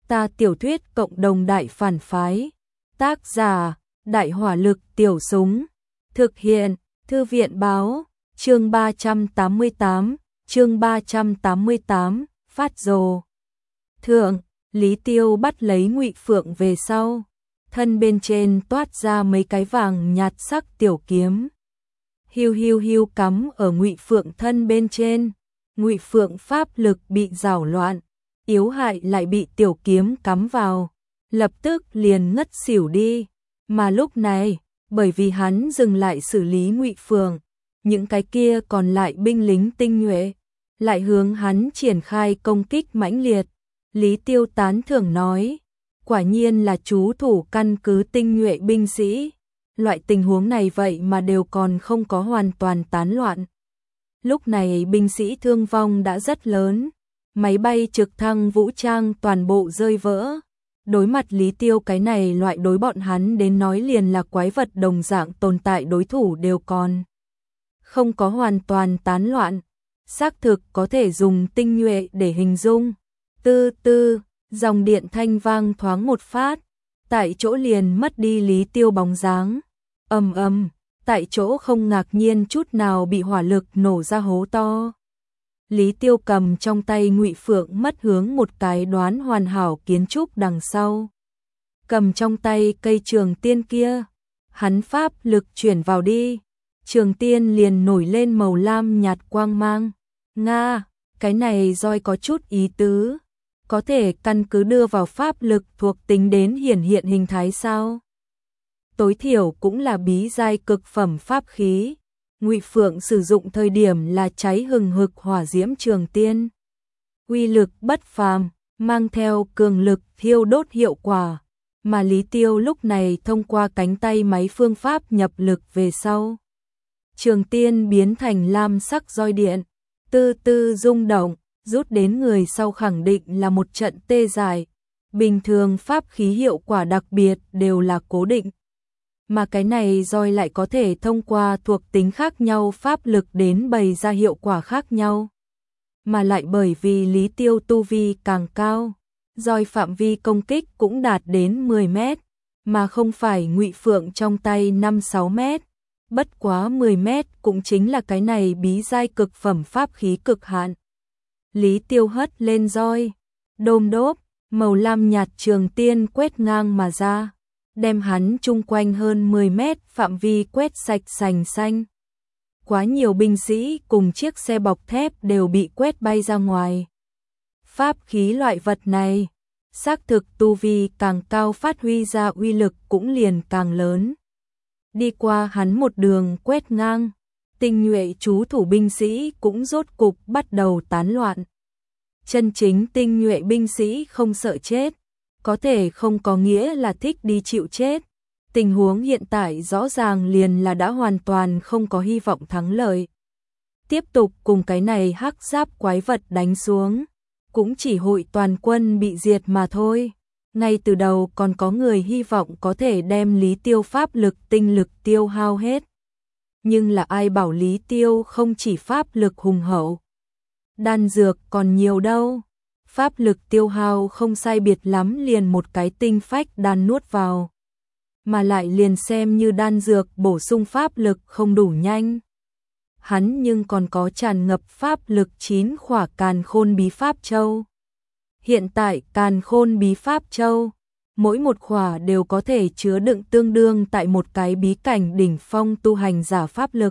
Ta tiểu thuyết cộng đồng đại phản phái. Tác giả: Đại hỏa lực tiểu súng. Thực hiện: Thư viện báo. Chương 388, phát rồ. Thượng, Lý Tiêu bắt lấy Ngụy Phượng về sau, thân bên trên toát ra mấy cái vàng nhạt sắc tiểu kiếm. Hiu hiu hiu cắm ở Ngụy Phượng thân bên trên. Ngụy Phượng pháp lực bị giảo loạn, yếu hại lại bị tiểu kiếm cắm vào, lập tức liền ngất xỉu đi. Mà lúc này, bởi vì hắn dừng lại xử lý Ngụy Phượng, những cái kia còn lại binh lính tinh nhuệ lại hướng hắn triển khai công kích mãnh liệt. Lý Tiêu tán thưởng nói, quả nhiên là trú thủ căn cứ tinh nhuệ binh sĩ, loại tình huống này vậy mà đều còn không có hoàn toàn tán loạn. Lúc này binh sĩ thương vong đã rất lớn, máy bay trực thăng vũ trang toàn bộ rơi vỡ. Đối mặt Lý Tiêu cái này loại đối bọn hắn đến nói liền là quái vật đồng dạng tồn tại đối thủ đều còn không có hoàn toàn tán loạn, xác thực có thể dùng tinh nhuệ để hình dung. Tư tư, dòng điện thanh vang thoáng một phát, tại chỗ liền mất đi Lý Tiêu bóng dáng. Ầm ầm, tại chỗ không ngạc nhiên chút nào bị hỏa lực nổ ra hố to. Lý Tiêu cầm trong tay Ngụy Phượng mất hướng một cái đoán hoàn hảo kiến trúc đằng sau. Cầm trong tay cây trường tiên kia, hắn pháp lực chuyển vào đi, trường tiên liền nổi lên màu lam nhạt quang mang. Nga, cái này roi có chút ý tứ, có thể căn cứ đưa vào pháp lực thuộc tính đến hiển hiện hình thái sao? Tối thiểu cũng là bí giai cực phẩm pháp khí. Ngụy Phượng sử dụng thời điểm là cháy hừng hực hỏa diễm trường tiên, uy lực bất phàm, mang theo cường lực thiêu đốt hiệu quả, mà Lý Tiêu lúc này thông qua cánh tay máy phương pháp nhập lực về sau, trường tiên biến thành lam sắc roi điện, tư tư rung động, rút đến người sau khẳng định là một trận tê dại. Bình thường pháp khí hiệu quả đặc biệt đều là cố định, mà cái này roi lại có thể thông qua thuộc tính khác nhau pháp lực đến bày ra hiệu quả khác nhau. Mà lại bởi vì Lý Tiêu tu vi càng cao, roi phạm vi công kích cũng đạt đến 10 mét, mà không phải Ngụy Phượng trong tay 5-6 mét. Bất quá 10 mét cũng chính là cái này bí giai cực phẩm pháp khí cực hạn. Lý Tiêu hất lên roi, đôm đốp, màu lam nhạt trường tiên quét ngang mà ra, đem hắn chung quanh hơn 10 mét phạm vi quét sạch sành xanh. Quá nhiều binh sĩ cùng chiếc xe bọc thép đều bị quét bay ra ngoài. Pháp khí loại vật này, xác thực tu vi càng cao phát huy ra uy lực cũng liền càng lớn. Đi qua hắn một đường quét ngang, tinh nhuệ trú thủ binh sĩ cũng rốt cục bắt đầu tán loạn. Chân chính tinh nhuệ binh sĩ không sợ chết, có thể không có nghĩa là thích đi chịu chết. Tình huống hiện tại rõ ràng liền là đã hoàn toàn không có hy vọng thắng lợi. Tiếp tục cùng cái này hắc giáp quái vật đánh xuống, cũng chỉ hội toàn quân bị diệt mà thôi. Ngay từ đầu còn có người hy vọng có thể đem Lý Tiêu pháp lực tinh lực tiêu hao hết. Nhưng là ai bảo Lý Tiêu không chỉ pháp lực hùng hậu, đan dược còn nhiều đâu. Pháp lực tiêu hao không sai biệt lắm liền một cái tinh phách đan nuốt vào, mà lại liền xem như đan dược bổ sung pháp lực không đủ nhanh. Hắn nhưng còn có tràn ngập pháp lực 9 khỏa càn khôn bí pháp châu. Hiện tại càn khôn bí pháp châu, mỗi một khỏa đều có thể chứa đựng tương đương tại một cái bí cảnh đỉnh phong tu hành giả pháp lực.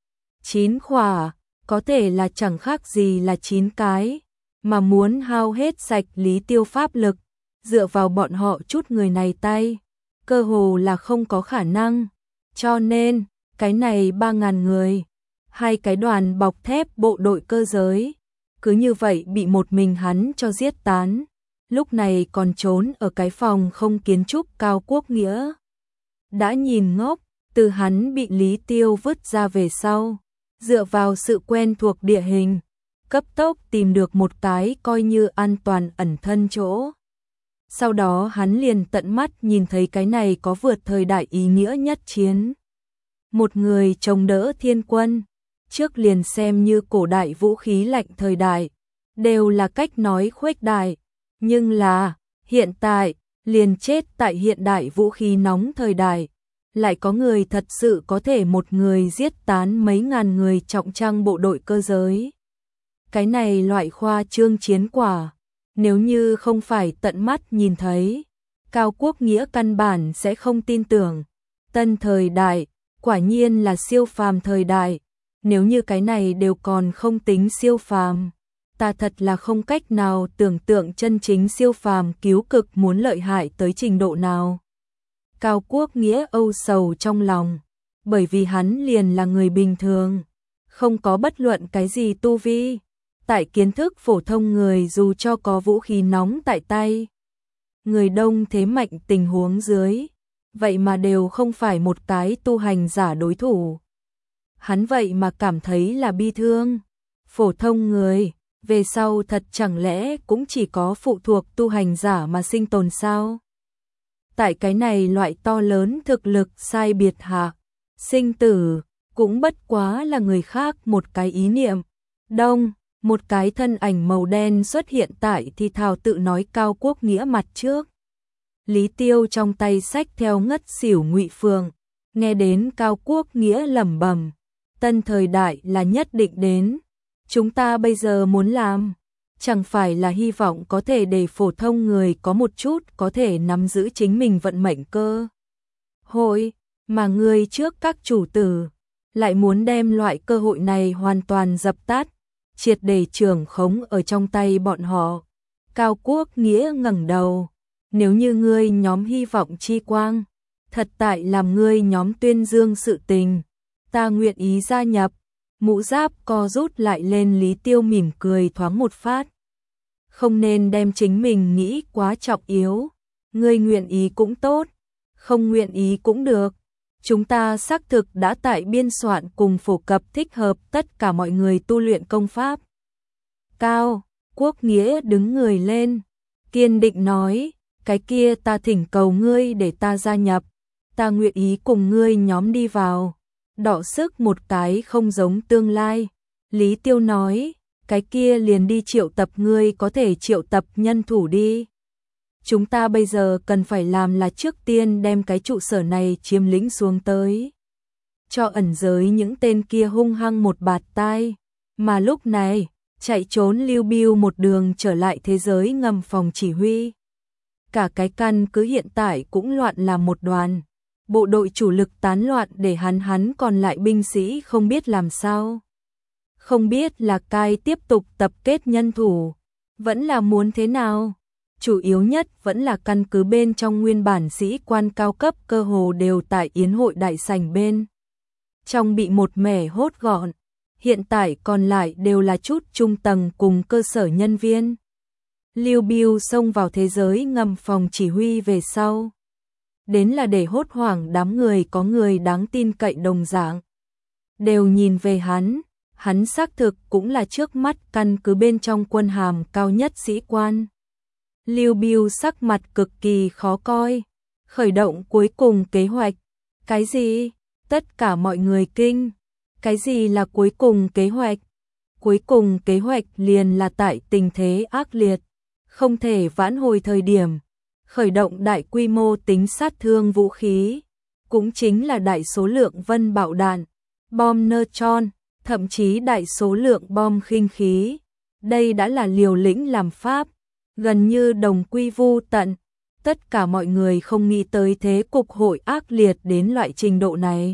9 khỏa, có thể là chẳng khác gì là 9 cái, mà muốn hao hết sạch Lý Tiêu pháp lực, dựa vào bọn họ chút người này tay, cơ hồ là không có khả năng. Cho nên, cái này 3.000 người, hai cái đoàn bọc thép bộ đội cơ giới, cứ như vậy bị một mình hắn cho giết tán. Lúc này còn trốn ở cái phòng không kiến trúc cao quốc nghĩa. Đã nhìn ngốc, từ hắn bị Lý Tiêu vứt ra về sau, dựa vào sự quen thuộc địa hình, cấp tốc tìm được một cái coi như an toàn ẩn thân chỗ. Sau đó hắn liền tận mắt nhìn thấy cái này có vượt thời đại ý nghĩa nhất chiến. Một người chống đỡ thiên quân, trước liền xem như cổ đại vũ khí lạnh thời đại, đều là cách nói khuếch đại, nhưng là Hiện tại, liền chết tại hiện đại vũ khí nóng thời đại, lại có người thật sự có thể một người giết tán mấy ngàn người trọng trang bộ đội cơ giới. Cái này loại khoa trương chiến quả, nếu như không phải tận mắt nhìn thấy, Cao Quốc Nghĩa căn bản sẽ không tin tưởng. Tân thời đại, quả nhiên là siêu phàm thời đại, nếu như cái này đều còn không tính siêu phàm, ta thật là không cách nào tưởng tượng chân chính siêu phàm cứu cực muốn lợi hại tới trình độ nào. Cao Quốc Nghĩa âu sầu trong lòng, bởi vì hắn liền là người bình thường, không có bất luận cái gì tu vi, tại kiến thức phổ thông người dù cho có vũ khí nóng tại tay, người đông thế mạnh tình huống dưới, vậy mà đều không phải một cái tu hành giả đối thủ. Hắn vậy mà cảm thấy là bi thương, phổ thông người, về sau thật chẳng lẽ cũng chỉ có phụ thuộc tu hành giả mà sinh tồn sao? Tại cái này loại to lớn thực lực sai biệt hạ, sinh tử, cũng bất quá là người khác một cái ý niệm. Đông, một cái thân ảnh màu đen xuất hiện tại thì thào tự nói Cao Quốc Nghĩa mặt trước. Lý Tiêu trong tay xách theo ngất xỉu Ngụy Phượng, nghe đến Cao Quốc Nghĩa lẩm bẩm, tân thời đại là nhất định đến, chúng ta bây giờ muốn làm, chẳng phải là hy vọng có thể để phổ thông người có một chút có thể nắm giữ chính mình vận mệnh cơ hội, mà người trước các chủ tử lại muốn đem loại cơ hội này hoàn toàn dập tắt, triệt để trưởng khống ở trong tay bọn họ. Cao Quốc Nghĩa ngẩng đầu, nếu như ngươi nhóm hy vọng chi quang, thật tại làm ngươi nhóm tuyên dương sự tình, ta nguyện ý gia nhập. Mũ giáp co rút lại lên, Lý Tiêu mỉm cười thoáng một phát. Không nên đem chính mình nghĩ quá trọng yếu, ngươi nguyện ý cũng tốt, không nguyện ý cũng được. Chúng ta xác thực đã tại biên soạn cùng phổ cập thích hợp tất cả mọi người tu luyện công pháp. Cao Quốc Nghĩa đứng người lên, kiên định nói, cái kia ta thỉnh cầu ngươi để ta gia nhập, ta nguyện ý cùng ngươi nhóm đi vào, đọ sức một cái không giống tương lai. Lý Tiêu nói, cái kia liền đi triệu tập, ngươi có thể triệu tập nhân thủ đi. Chúng ta bây giờ cần phải làm là trước tiên đem cái trụ sở này chiếm lĩnh xuống tới, cho ẩn giới những tên kia hung hăng một bạt tai, mà lúc này chạy trốn Lưu Biêu một đường trở lại thế giới ngầm phòng chỉ huy. Cả cái căn cứ hiện tại cũng loạn làm một đoàn, bộ đội chủ lực tán loạn để hắn còn lại binh sĩ không biết làm sao. Không biết là cai tiếp tục tập kết nhân thủ, vẫn là muốn thế nào. Chủ yếu nhất vẫn là căn cứ bên trong nguyên bản sĩ quan cao cấp cơ hồ đều tại yến hội đại sảnh bên trong bị một mẻ hốt gọn, hiện tại còn lại đều là chút trung tầng cùng cơ sở nhân viên. Lưu Biêu xông vào thế giới ngầm phòng chỉ huy về sau, đến là để hốt hoảng đám người, có người đáng tin cậy đồng dạng đều nhìn về hắn xác thực cũng là trước mắt căn cứ bên trong quân hàm cao nhất sĩ quan. Lưu Biêu sắc mặt cực kỳ khó coi, khởi động cuối cùng kế hoạch. Cái gì? Tất cả mọi người kinh. Cái gì là cuối cùng kế hoạch? Cuối cùng kế hoạch liền là tại tình thế ác liệt, không thể vãn hồi thời điểm, khởi động đại quy mô tính sát thương vũ khí, cũng chính là đại số lượng vân bạo đạn, bom neutron, thậm chí đại số lượng bom khinh khí. Đây đã là liều lĩnh làm pháp, gần như đồng quy vu tận. Tất cả mọi người không nghĩ tới thế cục hội ác liệt đến loại trình độ này.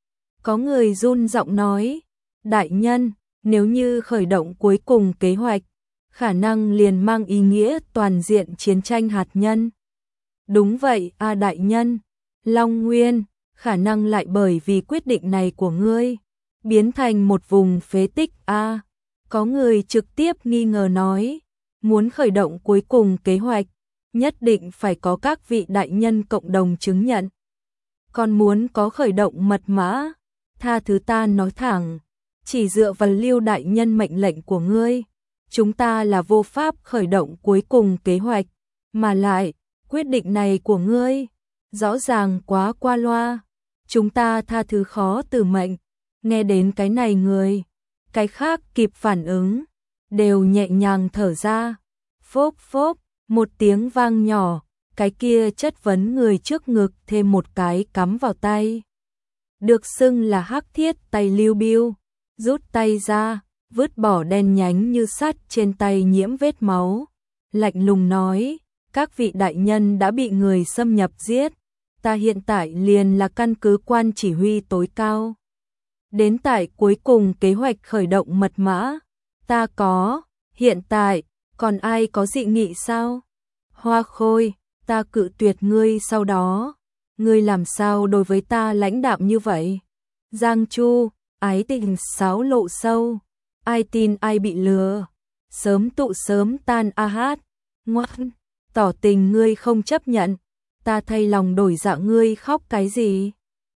Có người run giọng nói, đại nhân, nếu như khởi động cuối cùng kế hoạch, khả năng liền mang ý nghĩa toàn diện chiến tranh hạt nhân. Đúng vậy a đại nhân, Long Nguyên, khả năng lại bởi vì quyết định này của ngươi, biến thành một vùng phế tích a. Có người trực tiếp nghi ngờ nói, muốn khởi động cuối cùng kế hoạch, nhất định phải có các vị đại nhân cộng đồng chứng nhận. Còn muốn có khởi động mật mã, tha thứ ta nói thẳng, chỉ dựa vào Lưu đại nhân mệnh lệnh của ngươi, chúng ta là vô pháp khởi động cuối cùng kế hoạch, mà lại, quyết định này của ngươi, rõ ràng quá qua loa, chúng ta tha thứ khó từ mệnh. Nghe đến cái này người, cái khác kịp phản ứng, đều nhẹ nhàng thở ra, phốp phốp, Một tiếng vang nhỏ, cái kia chất vấn người trước ngực thêm một cái cắm vào tay. Được xưng là hắc thiết tay Lưu Biêu, rút tay ra, vứt bỏ đen nhánh như sắt trên tay nhiễm vết máu. Lạnh lùng nói, các vị đại nhân đã bị người xâm nhập giết, ta hiện tại liền là căn cứ quan chỉ huy tối cao. Đến tại cuối cùng kế hoạch khởi động mật mã, ta có, hiện tại, còn ai có dị nghị sao? Hoa Khôi, ta cự tuyệt ngươi sau đó, ngươi làm sao đối với ta lãnh đạm như vậy? Giang Chu, ái tình xáo lộ sâu, ai tin ai bị lừa, sớm tụ sớm tan a hát, ngoan, tỏ tình ngươi không chấp nhận, ta thay lòng đổi dạ ngươi khóc cái gì?